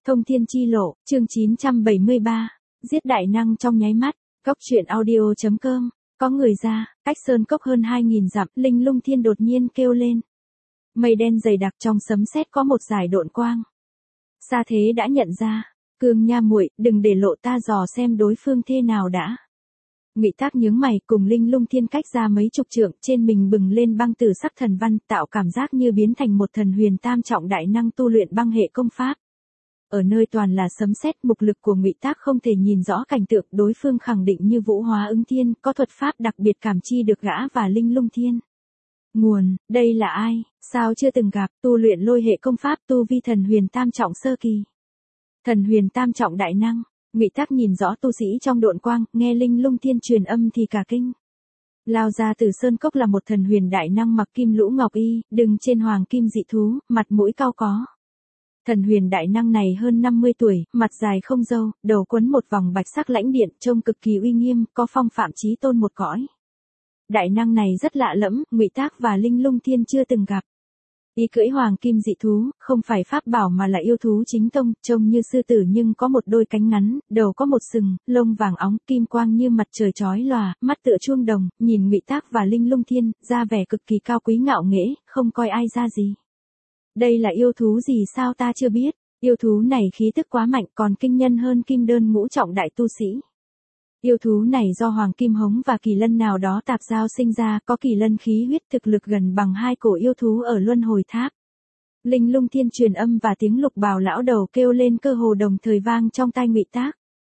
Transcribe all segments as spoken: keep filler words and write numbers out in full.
Thông thiên chi lộ, chương chín trăm bảy mươi ba, giết đại năng trong nháy mắt, góc truyện audio chấm com, có người ra, cách sơn cốc hơn hai nghìn dặm, Linh Lung Thiên đột nhiên kêu lên. Mây đen dày đặc trong sấm sét có một dải độn quang. Sa Thế đã nhận ra, Cương nha muội, đừng để lộ ta dò xem đối phương thế nào đã. Ngụy Tác nhướng mày, cùng Linh Lung Thiên cách ra mấy chục trượng, trên mình bừng lên băng tử sắc thần văn, tạo cảm giác như biến thành một thần huyền tam trọng đại năng tu luyện băng hệ công pháp. Ở nơi toàn là sấm sét, mục lực của Ngụy Tác không thể nhìn rõ cảnh tượng, đối phương khẳng định như Vũ Hóa Ứng Thiên, có thuật pháp đặc biệt cảm chi được gã và Linh Lung Thiên. Nguồn, đây là ai, sao chưa từng gặp, tu luyện lôi hệ công pháp, tu vi thần huyền tam trọng sơ kỳ. Thần huyền tam trọng đại năng, Ngụy Tác nhìn rõ tu sĩ trong độn quang, nghe Linh Lung Thiên truyền âm thì cả kinh. Lao ra từ sơn cốc là một thần huyền đại năng mặc kim lũ ngọc y, đứng trên hoàng kim dị thú, mặt mũi cao có. Thần huyền đại năng này hơn năm mươi tuổi, mặt dài không râu, đầu quấn một vòng bạch sắc lãnh điện, trông cực kỳ uy nghiêm, có phong phạm chí tôn một cõi. Đại năng này rất lạ lẫm, Ngụy Tác và Linh Lung Thiên chưa từng gặp. Y cưỡi hoàng kim dị thú, không phải pháp bảo mà là yêu thú chính tông, trông như sư tử nhưng có một đôi cánh ngắn, đầu có một sừng, lông vàng óng, kim quang như mặt trời chói lòa, mắt tựa chuông đồng, nhìn Ngụy Tác và Linh Lung Thiên, ra vẻ cực kỳ cao quý ngạo nghễ, không coi ai ra gì. Đây là yêu thú gì sao ta chưa biết, yêu thú này khí tức quá mạnh, còn kinh nhân hơn kim đơn ngũ trọng đại tu sĩ. Yêu thú này do hoàng kim hống và kỳ lân nào đó tạp giao sinh ra, có kỳ lân khí huyết, thực lực gần bằng hai cổ yêu thú ở luân hồi tháp. Linh Lung Thiên truyền âm và tiếng lục bào lão đầu kêu lên cơ hồ đồng thời vang trong tai Ngụy Tác.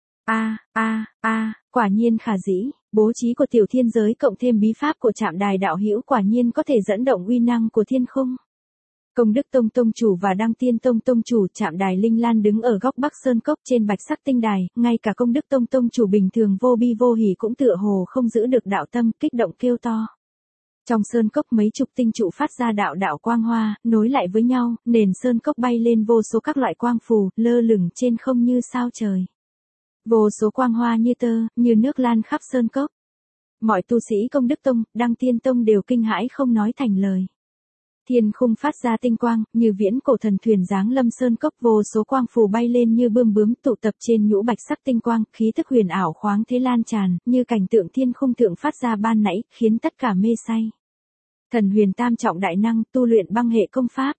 A a a, quả nhiên khả dĩ, bố trí của tiểu thiên giới cộng thêm bí pháp của Trạm Đài đạo hữu quả nhiên có thể dẫn động uy năng của thiên khung. Công Đức Tông Tông chủ và Đăng Tiên Tông Tông chủ Trạm Đài Linh Lan đứng ở góc Bắc Sơn Cốc trên bạch sắc tinh đài, ngay cả Công Đức Tông Tông chủ bình thường vô bi vô hỉ cũng tựa hồ không giữ được đạo tâm, kích động kêu to. Trong Sơn Cốc mấy chục tinh trụ phát ra đạo đạo quang hoa, nối lại với nhau, nền Sơn Cốc bay lên vô số các loại quang phù, lơ lửng trên không như sao trời. Vô số quang hoa như tơ, như nước lan khắp Sơn Cốc. Mọi tu sĩ Công Đức Tông, Đăng Tiên Tông đều kinh hãi không nói thành lời. Thiên khung phát ra tinh quang, như viễn cổ thần thuyền giáng lâm sơn cốc, vô số quang phù bay lên như bươm bướm tụ tập trên nhũ bạch sắc tinh quang, khí thức huyền ảo khoáng thế lan tràn, như cảnh tượng thiên khung thượng phát ra ban nãy, khiến tất cả mê say. Thần huyền tam trọng đại năng, tu luyện băng hệ công pháp.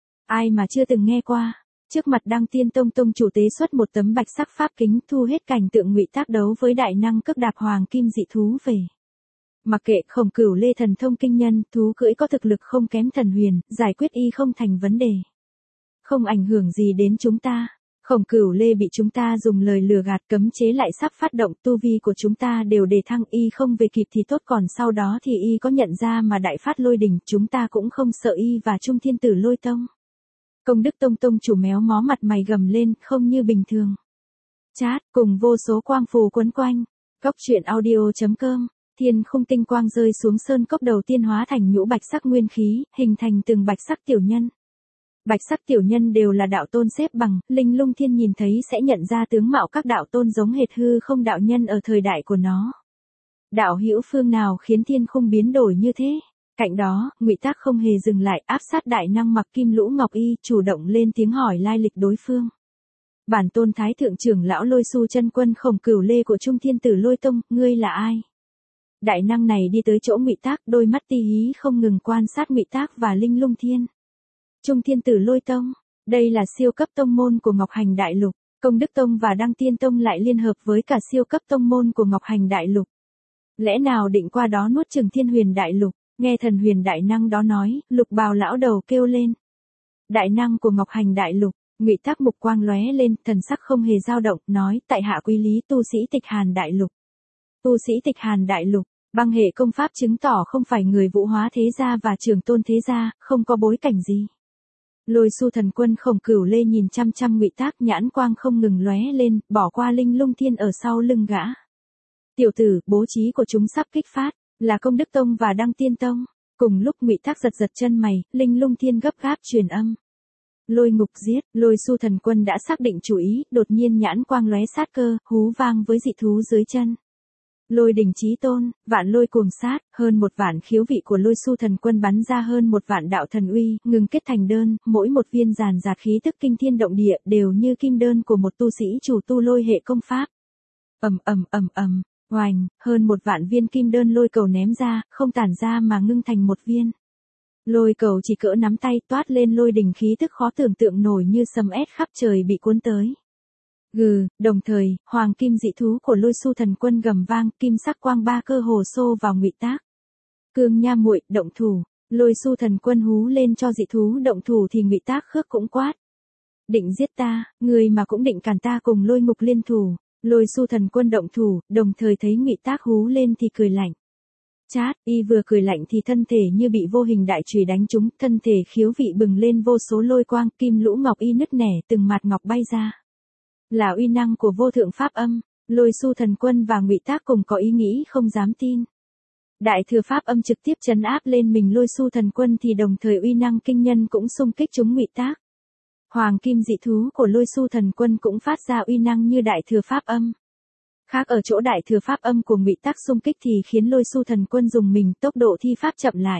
Ai mà chưa từng nghe qua, trước mặt Đăng Tiên Tông Tông chủ tế xuất một tấm bạch sắc pháp kính thu hết cảnh tượng Ngụy Tác đấu với đại năng cước đạp hoàng kim dị thú về. Mặc kệ Khổng Cửu Lê thần thông kinh nhân, thú cưỡi có thực lực không kém thần huyền, giải quyết y không thành vấn đề. Không ảnh hưởng gì đến chúng ta. Khổng Cửu Lê bị chúng ta dùng lời lừa gạt, cấm chế lại sắp phát động, tu vi của chúng ta đều đề thăng, y không về kịp thì tốt, còn sau đó thì y có nhận ra mà đại phát lôi đỉnh, chúng ta cũng không sợ y và Trung Thiên Tử Lôi Tông. Công Đức Tông Tông chủ méo mó mặt mày gầm lên, không như bình thường. Chat, cùng vô số quang phù quấn quanh. Góc truyện audio chấm com. Thiên khung tinh quang rơi xuống sơn cốc đầu tiên hóa thành nhũ bạch sắc nguyên khí, hình thành từng bạch sắc tiểu nhân. Bạch sắc tiểu nhân đều là đạo tôn xếp bằng, Linh Lung Thiên nhìn thấy sẽ nhận ra tướng mạo các đạo tôn giống hệt hư không đạo nhân ở thời đại của nó. Đạo hữu phương nào khiến thiên khung biến đổi như thế? Cạnh đó, Ngụy Tác không hề dừng lại, áp sát đại năng mặc kim lũ ngọc y, chủ động lên tiếng hỏi lai lịch đối phương. Bản tôn thái thượng trưởng lão Lôi Xu chân quân Khổng Cửu Lê của Trung Thiên Tử Lôi Tông, ngươi là ai? Đại năng này đi tới chỗ Ngụy Tác, đôi mắt ti hí không ngừng quan sát Ngụy Tác và Linh Lung Thiên. Trung Thiên Tử Lôi Tông, đây là siêu cấp tông môn của Ngọc Hành Đại Lục, Công Đức Tông và Đăng Tiên Tông lại liên hợp với cả siêu cấp tông môn của Ngọc Hành Đại Lục. Lẽ nào định qua đó nuốt chửng Thiên Huyền Đại Lục? Nghe thần huyền đại năng đó nói, lục bào lão đầu kêu lên. Đại năng của Ngọc Hành Đại Lục, Ngụy Tác mục quang lóe lên, thần sắc không hề dao động, nói, tại hạ quý lý tu sĩ Tịch Hàn Đại Lục. Tu sĩ Tịch Hàn Đại Lục, băng hệ công pháp chứng tỏ không phải người Vũ Hóa thế gia và Trường Tôn thế gia, không có bối cảnh gì. Lôi Xu thần quân Khổng Cửu Lê nhìn chăm chăm Ngụy Tác, nhãn quang không ngừng lóe lên, bỏ qua Linh Lung Thiên ở sau lưng gã. Tiểu tử, bố trí của chúng sắp kích phát, là Công Đức Tông và Đăng Tiên Tông. Cùng lúc Ngụy Tác giật giật chân mày, Linh Lung Thiên gấp gáp truyền âm. Lôi ngục giết, Lôi Xu thần quân đã xác định chủ ý, đột nhiên nhãn quang lóe sát cơ, hú vang với dị thú dưới chân. Lôi đỉnh chí tôn, vạn lôi cuồng sát, hơn một vạn khiếu vị của lôi su thần quân bắn ra hơn một vạn đạo thần uy, ngừng kết thành đơn, mỗi một viên giàn giạt khí tức kinh thiên động địa đều như kim đơn của một tu sĩ chủ tu lôi hệ công pháp. Ầm ầm ầm ầm, oành, hơn một vạn viên kim đơn lôi cầu ném ra, không tản ra mà ngưng thành một viên. Lôi cầu chỉ cỡ nắm tay toát lên lôi đỉnh khí tức khó tưởng tượng nổi như sấm sét khắp trời bị cuốn tới. Gừ, đồng thời, hoàng kim dị thú của lôi su thần quân gầm vang, kim sắc quang ba cơ hồ xô vào Ngụy Tác. Cương nha muội, động thủ, lôi su thần quân hú lên cho dị thú động thủ thì Ngụy Tác khước cũng quát. Định giết ta, người mà cũng định cản ta cùng lôi ngục liên thủ, lôi su thần quân động thủ, đồng thời thấy Ngụy Tác hú lên thì cười lạnh. Chát, y vừa cười lạnh thì thân thể như bị vô hình đại chùy đánh trúng, thân thể khiếu vị bừng lên vô số lôi quang, kim lũ ngọc y nứt nẻ, từng mạt ngọc bay ra. Là uy năng của vô thượng pháp âm, lôi su thần quân và Ngụy Tác cùng có ý nghĩ không dám tin. Đại thừa pháp âm trực tiếp trấn áp lên mình lôi su thần quân thì đồng thời uy năng kinh nhân cũng xung kích chúng Ngụy Tác. Hoàng kim dị thú của lôi su thần quân cũng phát ra uy năng như đại thừa pháp âm. Khác ở chỗ đại thừa pháp âm của Ngụy Tác xung kích thì khiến lôi su thần quân dùng mình tốc độ thi pháp chậm lại.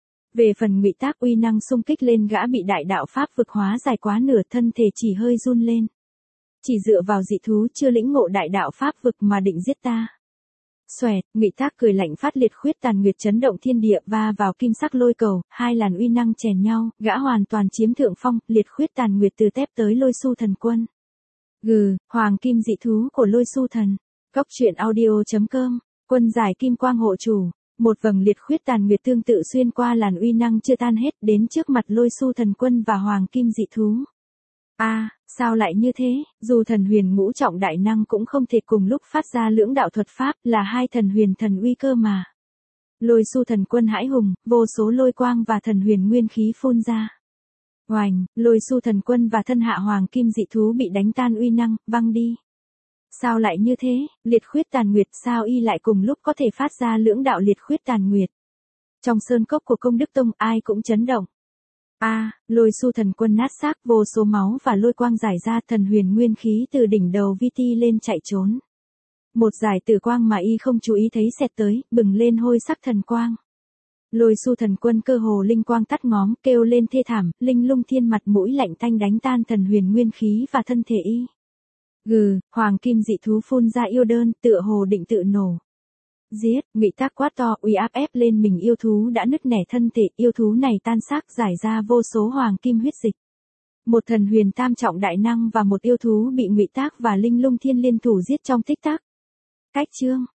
Về phần Ngụy Tác uy năng xung kích lên gã bị đại đạo pháp vực hóa dài quá nửa thân thể chỉ hơi run lên. Chỉ dựa vào dị thú chưa lĩnh ngộ đại đạo pháp vực mà định giết ta. Xoẹt, Ngụy Tác cười lạnh phát liệt khuyết tàn nguyệt chấn động thiên địa va vào kim sắc lôi cầu, hai làn uy năng chèn nhau, gã hoàn toàn chiếm thượng phong, liệt khuyết tàn nguyệt từ tép tới lôi su thần quân. Gừ, hoàng kim dị thú của lôi su thần. Cốc truyện audio chấm com, quân giải kim quang hộ chủ, một vầng liệt khuyết tàn nguyệt tương tự xuyên qua làn uy năng chưa tan hết đến trước mặt lôi su thần quân và hoàng kim dị thú. A, à, sao lại như thế, dù thần huyền ngũ trọng đại năng cũng không thể cùng lúc phát ra lưỡng đạo thuật pháp, là hai thần huyền thần uy cơ mà. Lôi su thần quân hãi hùng, vô số lôi quang và thần huyền nguyên khí phun ra. Oành, lôi su thần quân và thân hạ hoàng kim dị thú bị đánh tan uy năng, văng đi. Sao lại như thế, liệt khuyết tàn nguyệt sao y lại cùng lúc có thể phát ra lưỡng đạo liệt khuyết tàn nguyệt. Trong sơn cốc của công đức tông ai cũng chấn động. A, à, lôi su thần quân nát xác, vô số máu và lôi quang giải ra, thần huyền nguyên khí từ đỉnh đầu vi ti lên chạy trốn. Một giải tử quang mà y không chú ý thấy xẹt tới, bừng lên hôi sắc thần quang. Lôi su thần quân cơ hồ linh quang tắt ngóm, kêu lên thê thảm, linh lung thiên mặt mũi lạnh tanh đánh tan thần huyền nguyên khí và thân thể y. Gừ, hoàng kim dị thú phun ra yêu đơn, tựa hồ định tự nổ. Giết, Ngụy Tác quát to, uy áp ép lên mình yêu thú đã nứt nẻ thân thể, yêu thú này tan xác giải ra vô số hoàng kim huyết dịch. Một thần huyền tam trọng đại năng và một yêu thú bị Ngụy Tác và linh lung thiên liên thủ giết trong tích tắc. Cách chương